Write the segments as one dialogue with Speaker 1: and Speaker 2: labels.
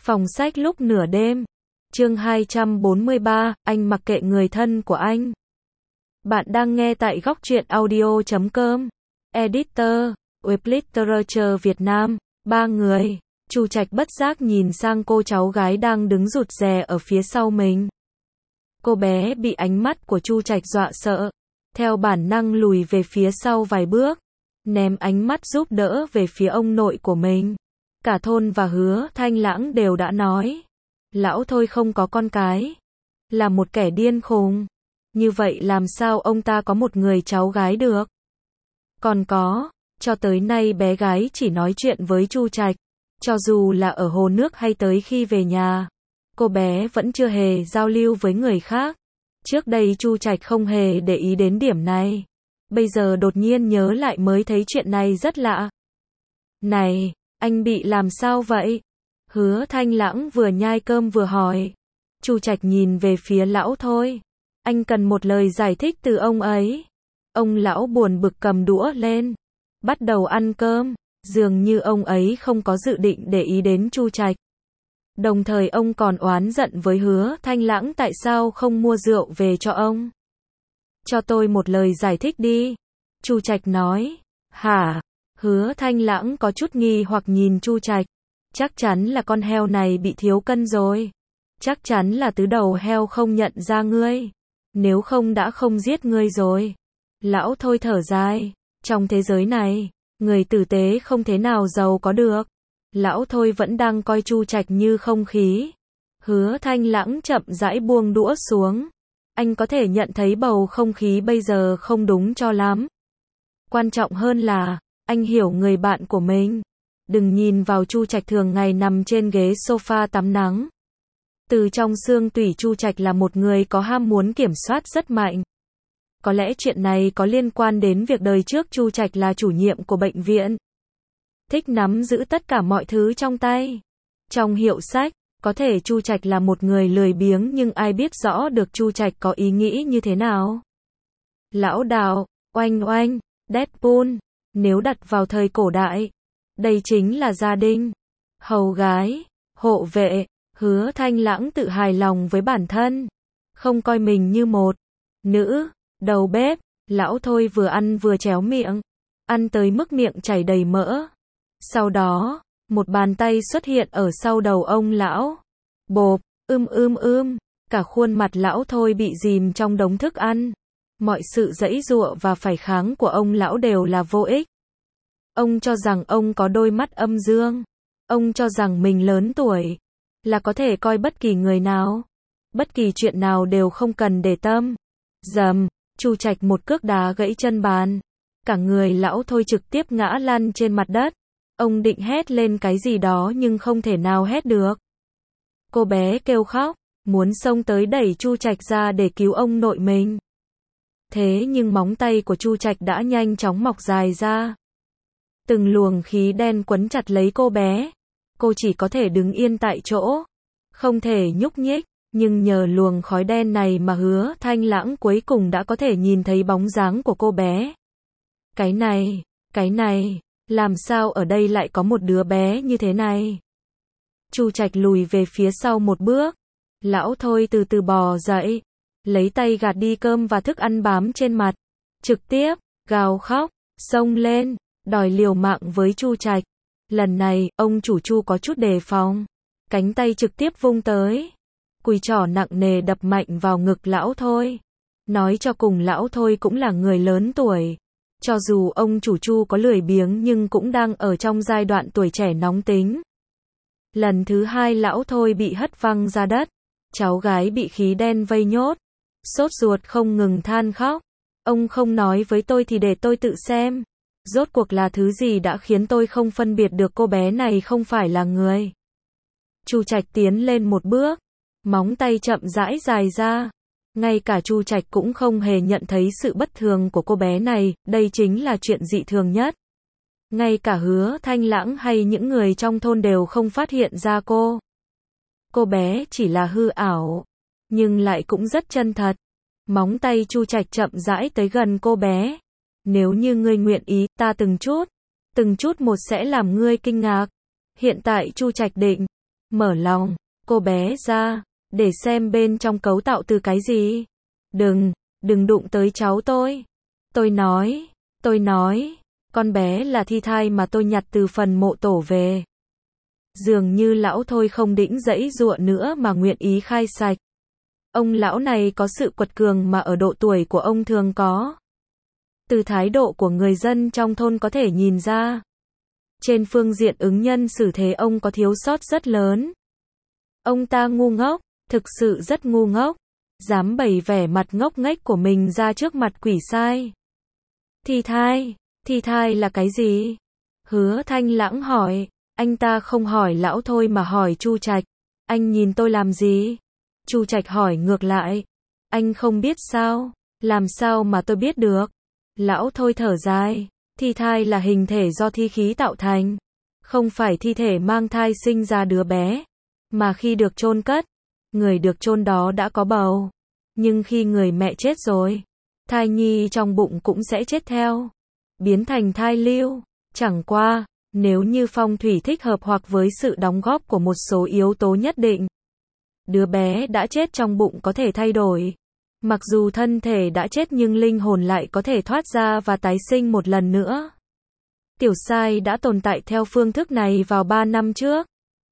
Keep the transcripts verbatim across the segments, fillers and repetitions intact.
Speaker 1: Phòng sách lúc nửa đêm. Chương hai trăm bốn mươi ba, anh mặc kệ người thân của anh. Bạn đang nghe tại góc truyện audio chấm com. Editor, Web Literature Việt Nam. Ba người. Chu Trạch bất giác nhìn sang cô cháu gái đang đứng rụt rè ở phía sau mình. Cô bé bị ánh mắt của Chu Trạch dọa sợ, theo bản năng lùi về phía sau vài bước, ném ánh mắt giúp đỡ về phía ông nội của mình. Cả thôn và Hứa Thanh Lãng đều đã nói, lão Thôi không có con cái, là một kẻ điên khùng. Như vậy làm sao ông ta có một người cháu gái được? Còn có, cho tới nay bé gái chỉ nói chuyện với Chu Trạch, cho dù là ở hồ nước hay tới khi về nhà, cô bé vẫn chưa hề giao lưu với người khác. Trước đây Chu Trạch không hề để ý đến điểm này, bây giờ đột nhiên nhớ lại mới thấy chuyện này rất lạ. Này, anh bị làm sao vậy? Hứa Thanh Lãng vừa nhai cơm vừa hỏi. Chu Trạch nhìn về phía lão Thôi. Anh cần một lời giải thích từ ông ấy. Ông lão buồn bực cầm đũa lên, bắt đầu ăn cơm, dường như ông ấy không có dự định để ý đến Chu Trạch. Đồng thời ông còn oán giận với Hứa Thanh Lãng tại sao không mua rượu về cho ông. Cho tôi một lời giải thích đi. Chu Trạch nói. Hả? Hứa Thanh Lãng có chút nghi hoặc nhìn Chu Trạch. Chắc chắn là con heo này bị thiếu cân rồi. Chắc chắn là tứ đầu heo không nhận ra ngươi. Nếu không đã không giết ngươi rồi. Lão Thôi thở dài. Trong thế giới này, người tử tế không thế nào giàu có được. Lão Thôi vẫn đang coi Chu Trạch như không khí. Hứa Thanh Lãng chậm rãi buông đũa xuống. Anh có thể nhận thấy bầu không khí bây giờ không đúng cho lắm. Quan trọng hơn là, anh hiểu người bạn của mình. Đừng nhìn vào Chu Trạch thường ngày nằm trên ghế sofa tắm nắng. Từ trong xương tủy Chu Trạch là một người có ham muốn kiểm soát rất mạnh. Có lẽ chuyện này có liên quan đến việc đời trước Chu Trạch là chủ nhiệm của bệnh viện. Thích nắm giữ tất cả mọi thứ trong tay. Trong hiệu sách, có thể Chu Trạch là một người lười biếng nhưng ai biết rõ được Chu Trạch có ý nghĩ như thế nào. Lão Đào, oanh oanh, Deadpool, nếu đặt vào thời cổ đại, đây chính là gia đình. Hầu gái, hộ vệ, Hứa Thanh Lãng tự hài lòng với bản thân. Không coi mình như một nữ, đầu bếp. Lão Thôi vừa ăn vừa chéo miệng. Ăn tới mức miệng chảy đầy mỡ. Sau đó, một bàn tay xuất hiện ở sau đầu ông lão. Bộp, ưm ưm ưm, cả khuôn mặt lão Thôi bị dìm trong đống thức ăn. Mọi sự giãy giụa và phản kháng của ông lão đều là vô ích. Ông cho rằng ông có đôi mắt âm dương. Ông cho rằng mình lớn tuổi, là có thể coi bất kỳ người nào, bất kỳ chuyện nào đều không cần để tâm. Dầm, Chu Trạch một cước đá gãy chân bàn. Cả người lão Thôi trực tiếp ngã lăn trên mặt đất. Ông định hét lên cái gì đó nhưng không thể nào hét được. Cô bé kêu khóc, muốn xông tới đẩy Chu Trạch ra để cứu ông nội mình. Thế nhưng móng tay của Chu Trạch đã nhanh chóng mọc dài ra. Từng luồng khí đen quấn chặt lấy cô bé. Cô chỉ có thể đứng yên tại chỗ, không thể nhúc nhích, nhưng nhờ luồng khói đen này mà Hứa Thanh Lãng cuối cùng đã có thể nhìn thấy bóng dáng của cô bé. Cái này, cái này, làm sao ở đây lại có một đứa bé như thế này? Chu Trạch lùi về phía sau một bước. Lão Thôi từ từ bò dậy, lấy tay gạt đi cơm và thức ăn bám trên mặt, trực tiếp gào khóc, xông lên, đòi liều mạng với Chu Trạch. Lần này, ông chủ Chu có chút đề phòng, cánh tay trực tiếp vung tới, cùi trỏ nặng nề đập mạnh vào ngực lão Thôi. Nói cho cùng lão Thôi cũng là người lớn tuổi. Cho dù ông chủ Chu có lười biếng nhưng cũng đang ở trong giai đoạn tuổi trẻ nóng tính. Lần thứ hai lão Thôi bị hất văng ra đất. Cháu gái bị khí đen vây nhốt. Sốt ruột không ngừng than khóc. Ông không nói với tôi thì để tôi tự xem. Rốt cuộc là thứ gì đã khiến tôi không phân biệt được cô bé này không phải là người. Chu Trạch tiến lên một bước. Móng tay chậm rãi dài ra. Ngay cả Chu Trạch cũng không hề nhận thấy sự bất thường của cô bé này, đây chính là chuyện dị thường nhất. Ngay cả Hứa Thanh Lãng hay những người trong thôn đều không phát hiện ra cô. Cô bé chỉ là hư ảo, nhưng lại cũng rất chân thật. Móng tay Chu Trạch chậm rãi tới gần cô bé. Nếu như ngươi nguyện ý, ta từng chút, từng chút một sẽ làm ngươi kinh ngạc. Hiện tại Chu Trạch định mở lòng cô bé ra, để xem bên trong cấu tạo từ cái gì. Đừng, đừng đụng tới cháu tôi. Tôi nói, tôi nói, con bé là thi thai mà tôi nhặt từ phần mộ tổ về. Dường như lão thôi không định giãy giụa nữa mà nguyện ý khai sạch. Ông lão này có sự quật cường mà ở độ tuổi của ông thường có. Từ thái độ của người dân trong thôn có thể nhìn ra. Trên phương diện ứng nhân xử thế ông có thiếu sót rất lớn. Ông ta ngu ngốc, thực sự rất ngu ngốc. Dám bày vẻ mặt ngốc nghếch của mình ra trước mặt quỷ sai. Thi thai, thi thai là cái gì? Hứa Thanh Lãng hỏi. Anh ta không hỏi lão thôi mà hỏi Chu Trạch. Anh nhìn tôi làm gì? Chu Trạch hỏi ngược lại. Anh không biết sao? Làm sao mà tôi biết được? Lão thôi thở dài. Thi thai là hình thể do thi khí tạo thành. Không phải thi thể mang thai sinh ra đứa bé. Mà khi được chôn cất, người được chôn đó đã có bầu. Nhưng khi người mẹ chết rồi, thai nhi trong bụng cũng sẽ chết theo. Biến thành thai lưu. Chẳng qua, nếu như phong thủy thích hợp hoặc với sự đóng góp của một số yếu tố nhất định, đứa bé đã chết trong bụng có thể thay đổi. Mặc dù thân thể đã chết nhưng linh hồn lại có thể thoát ra và tái sinh một lần nữa. Tiểu sai đã tồn tại theo phương thức này vào ba năm trước.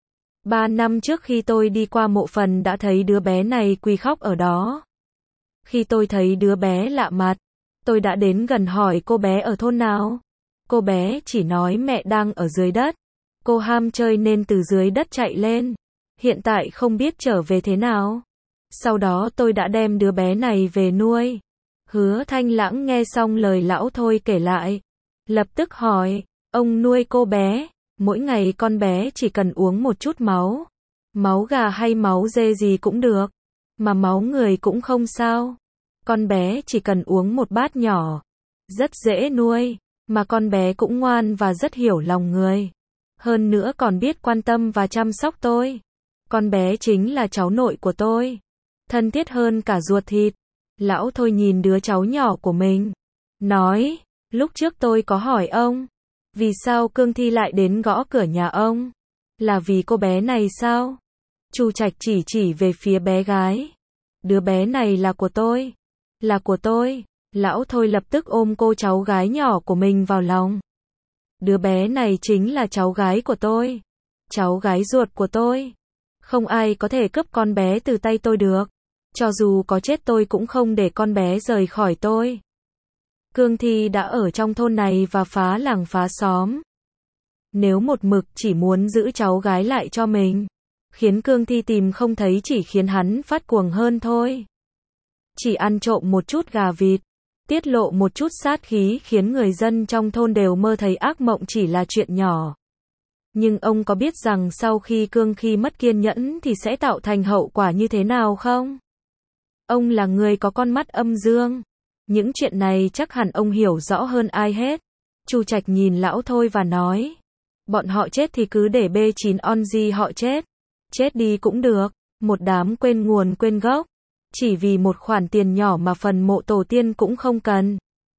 Speaker 1: Ba năm trước khi tôi đi qua mộ phần đã thấy đứa bé này quỳ khóc ở đó. Khi tôi thấy đứa bé lạ mặt, tôi đã đến gần hỏi cô bé ở thôn nào. Cô bé chỉ nói mẹ đang ở dưới đất. Cô ham chơi nên từ dưới đất chạy lên. Hiện tại không biết trở về thế nào. Sau đó tôi đã đem đứa bé này về nuôi. Hứa Thanh Lãng nghe xong lời lão thôi kể lại. Lập tức hỏi, ông nuôi cô bé, mỗi ngày con bé chỉ cần uống một chút máu. Máu gà hay máu dê gì cũng được. Mà máu người cũng không sao. Con bé chỉ cần uống một bát nhỏ. Rất dễ nuôi. Mà con bé cũng ngoan và rất hiểu lòng người. Hơn nữa còn biết quan tâm và chăm sóc tôi. Con bé chính là cháu nội của tôi. Thân thiết hơn cả ruột thịt. Lão thôi nhìn đứa cháu nhỏ của mình. Nói, lúc trước tôi có hỏi ông. Vì sao Cương Thi lại đến gõ cửa nhà ông? Là vì cô bé này sao? Chu Trạch chỉ chỉ về phía bé gái. Đứa bé này là của tôi. Là của tôi. Lão thôi lập tức ôm cô cháu gái nhỏ của mình vào lòng. Đứa bé này chính là cháu gái của tôi. Cháu gái ruột của tôi. Không ai có thể cướp con bé từ tay tôi được. Cho dù có chết tôi cũng không để con bé rời khỏi tôi. Cương Thi đã ở trong thôn này và phá làng phá xóm. Nếu một mực chỉ muốn giữ cháu gái lại cho mình, khiến Cương Thi tìm không thấy chỉ khiến hắn phát cuồng hơn thôi. Chỉ ăn trộm một chút gà vịt, tiết lộ một chút sát khí khiến người dân trong thôn đều mơ thấy ác mộng chỉ là chuyện nhỏ. Nhưng ông có biết rằng sau khi Cương Thi mất kiên nhẫn thì sẽ tạo thành hậu quả như thế nào không? Ông là người có con mắt âm dương. Những chuyện này chắc hẳn ông hiểu rõ hơn ai hết. Chu Trạch nhìn lão thôi và nói. Bọn họ chết thì cứ để bê chín Onji họ chết. Chết đi cũng được. Một đám quên nguồn quên gốc. Chỉ vì một khoản tiền nhỏ mà phần mộ tổ tiên cũng không cần.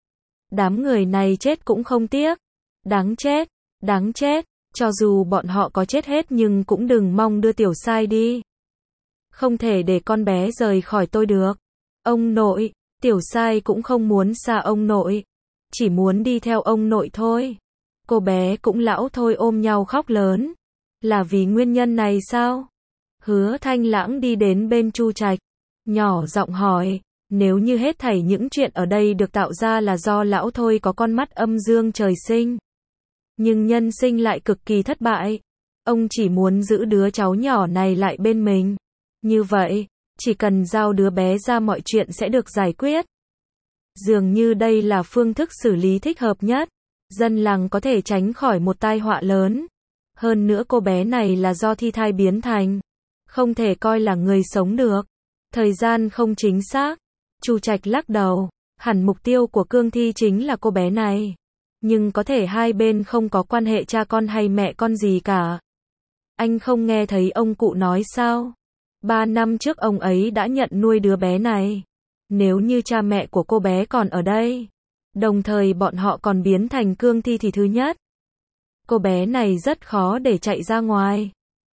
Speaker 1: Đám người này chết cũng không tiếc. Đáng chết. Đáng chết. Cho dù bọn họ có chết hết nhưng cũng đừng mong đưa tiểu sai đi. Không thể để con bé rời khỏi tôi được. Ông nội, tiểu sai cũng không muốn xa ông nội. Chỉ muốn đi theo ông nội thôi. Cô bé cũng lão thôi ôm nhau khóc lớn. Là vì nguyên nhân này sao? Hứa Thanh Lãng đi đến bên Chu Trạch. Nhỏ giọng hỏi. Nếu như hết thảy những chuyện ở đây được tạo ra là do lão thôi có con mắt âm dương trời sinh. Nhưng nhân sinh lại cực kỳ thất bại. Ông chỉ muốn giữ đứa cháu nhỏ này lại bên mình. Như vậy, chỉ cần giao đứa bé ra mọi chuyện sẽ được giải quyết. Dường như đây là phương thức xử lý thích hợp nhất. Dân làng có thể tránh khỏi một tai họa lớn. Hơn nữa cô bé này là do thi thai biến thành. Không thể coi là người sống được. Thời gian không chính xác. Chu Trạch lắc đầu. Hẳn mục tiêu của Cương Thi chính là cô bé này. Nhưng có thể hai bên không có quan hệ cha con hay mẹ con gì cả. Anh không nghe thấy ông cụ nói sao? Ba năm trước ông ấy đã nhận nuôi đứa bé này. Nếu như cha mẹ của cô bé còn ở đây, đồng thời bọn họ còn biến thành Cương Thi thì thứ nhất, cô bé này rất khó để chạy ra ngoài.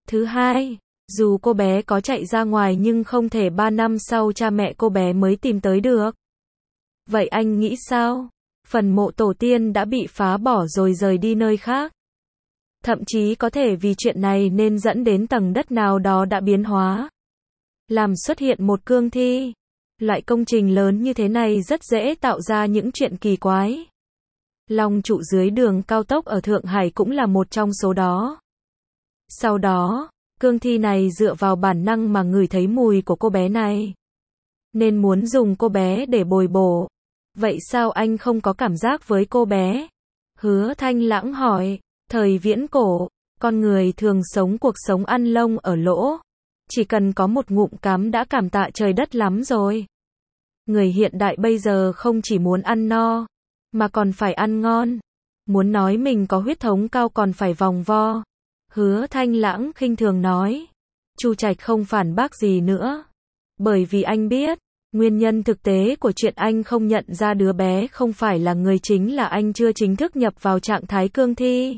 Speaker 1: Thứ hai, dù cô bé có chạy ra ngoài nhưng không thể ba năm sau cha mẹ cô bé mới tìm tới được. Vậy anh nghĩ sao? Phần mộ tổ tiên đã bị phá bỏ rồi rời đi nơi khác. Thậm chí có thể vì chuyện này nên dẫn đến tầng đất nào đó đã biến hóa, làm xuất hiện một cương thi. Loại công trình lớn như thế này rất dễ tạo ra những chuyện kỳ quái. Long trụ dưới đường cao tốc ở Thượng Hải cũng là một trong số đó. Sau đó, cương thi này dựa vào bản năng mà ngửi thấy mùi của cô bé này, nên muốn dùng cô bé để bồi bổ. Vậy sao anh không có cảm giác với cô bé? Hứa Thanh Lãng hỏi. Thời viễn cổ, con người thường sống cuộc sống ăn lông ở lỗ. Chỉ cần có một ngụm cắm đã cảm tạ trời đất lắm rồi. Người hiện đại bây giờ không chỉ muốn ăn no, mà còn phải ăn ngon. Muốn nói mình có huyết thống cao còn phải vòng vo. Hứa Thanh Lãng khinh thường nói. Chu Trạch không phản bác gì nữa. Bởi vì anh biết, nguyên nhân thực tế của chuyện anh không nhận ra đứa bé không phải là người chính là anh chưa chính thức nhập vào trạng thái cương thi.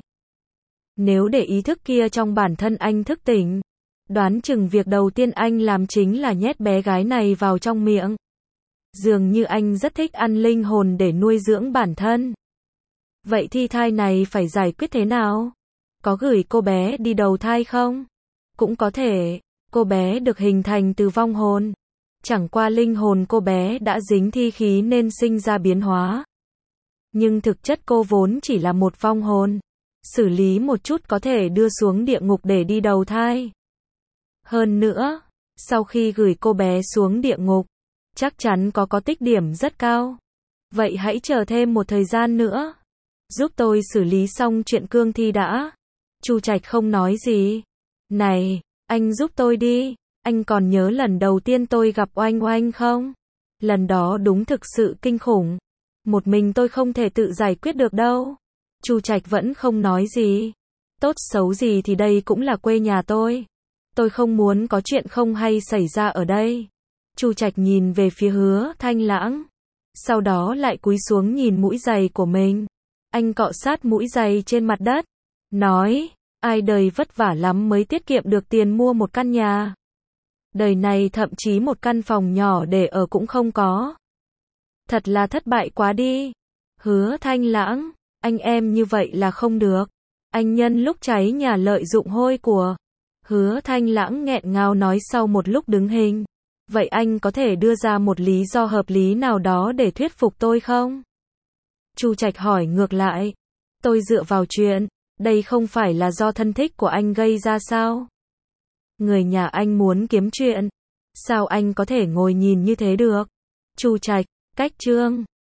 Speaker 1: Nếu để ý thức kia trong bản thân anh thức tỉnh, đoán chừng việc đầu tiên anh làm chính là nhét bé gái này vào trong miệng. Dường như anh rất thích ăn linh hồn để nuôi dưỡng bản thân. Vậy thi thai này phải giải quyết thế nào? Có gửi cô bé đi đầu thai không? Cũng có thể, cô bé được hình thành từ vong hồn. Chẳng qua linh hồn cô bé đã dính thi khí nên sinh ra biến hóa. Nhưng thực chất cô vốn chỉ là một vong hồn. Xử lý một chút có thể đưa xuống địa ngục để đi đầu thai. Hơn nữa, sau khi gửi cô bé xuống địa ngục, chắc chắn có có tích điểm rất cao. Vậy hãy chờ thêm một thời gian nữa. Giúp tôi xử lý xong chuyện cương thi đã. Chu Trạch không nói gì. Này, anh giúp tôi đi. Anh còn nhớ lần đầu tiên tôi gặp Oanh Oanh không? Lần đó đúng thực sự kinh khủng. Một mình tôi không thể tự giải quyết được đâu. Chu Trạch vẫn không nói gì. Tốt xấu gì thì đây cũng là quê nhà tôi. Tôi không muốn có chuyện không hay xảy ra ở đây. Chu Trạch nhìn về phía Hứa Thanh Lãng. Sau đó lại cúi xuống nhìn mũi giày của mình. Anh cọ sát mũi giày trên mặt đất. Nói, ai đời vất vả lắm mới tiết kiệm được tiền mua một căn nhà. Đời này thậm chí một căn phòng nhỏ để ở cũng không có. Thật là thất bại quá đi. Hứa Thanh Lãng, anh em như vậy là không được. Anh nhân lúc cháy nhà lợi dụng hôi của. Hứa Thanh Lãng nghẹn ngào nói sau một lúc đứng hình. Vậy anh có thể đưa ra một lý do hợp lý nào đó để thuyết phục tôi không? Chu Trạch hỏi ngược lại. Tôi dựa vào chuyện, đây không phải là do thân thích của anh gây ra sao? Người nhà anh muốn kiếm chuyện. Sao anh có thể ngồi nhìn như thế được? Chu Trạch, cách chương.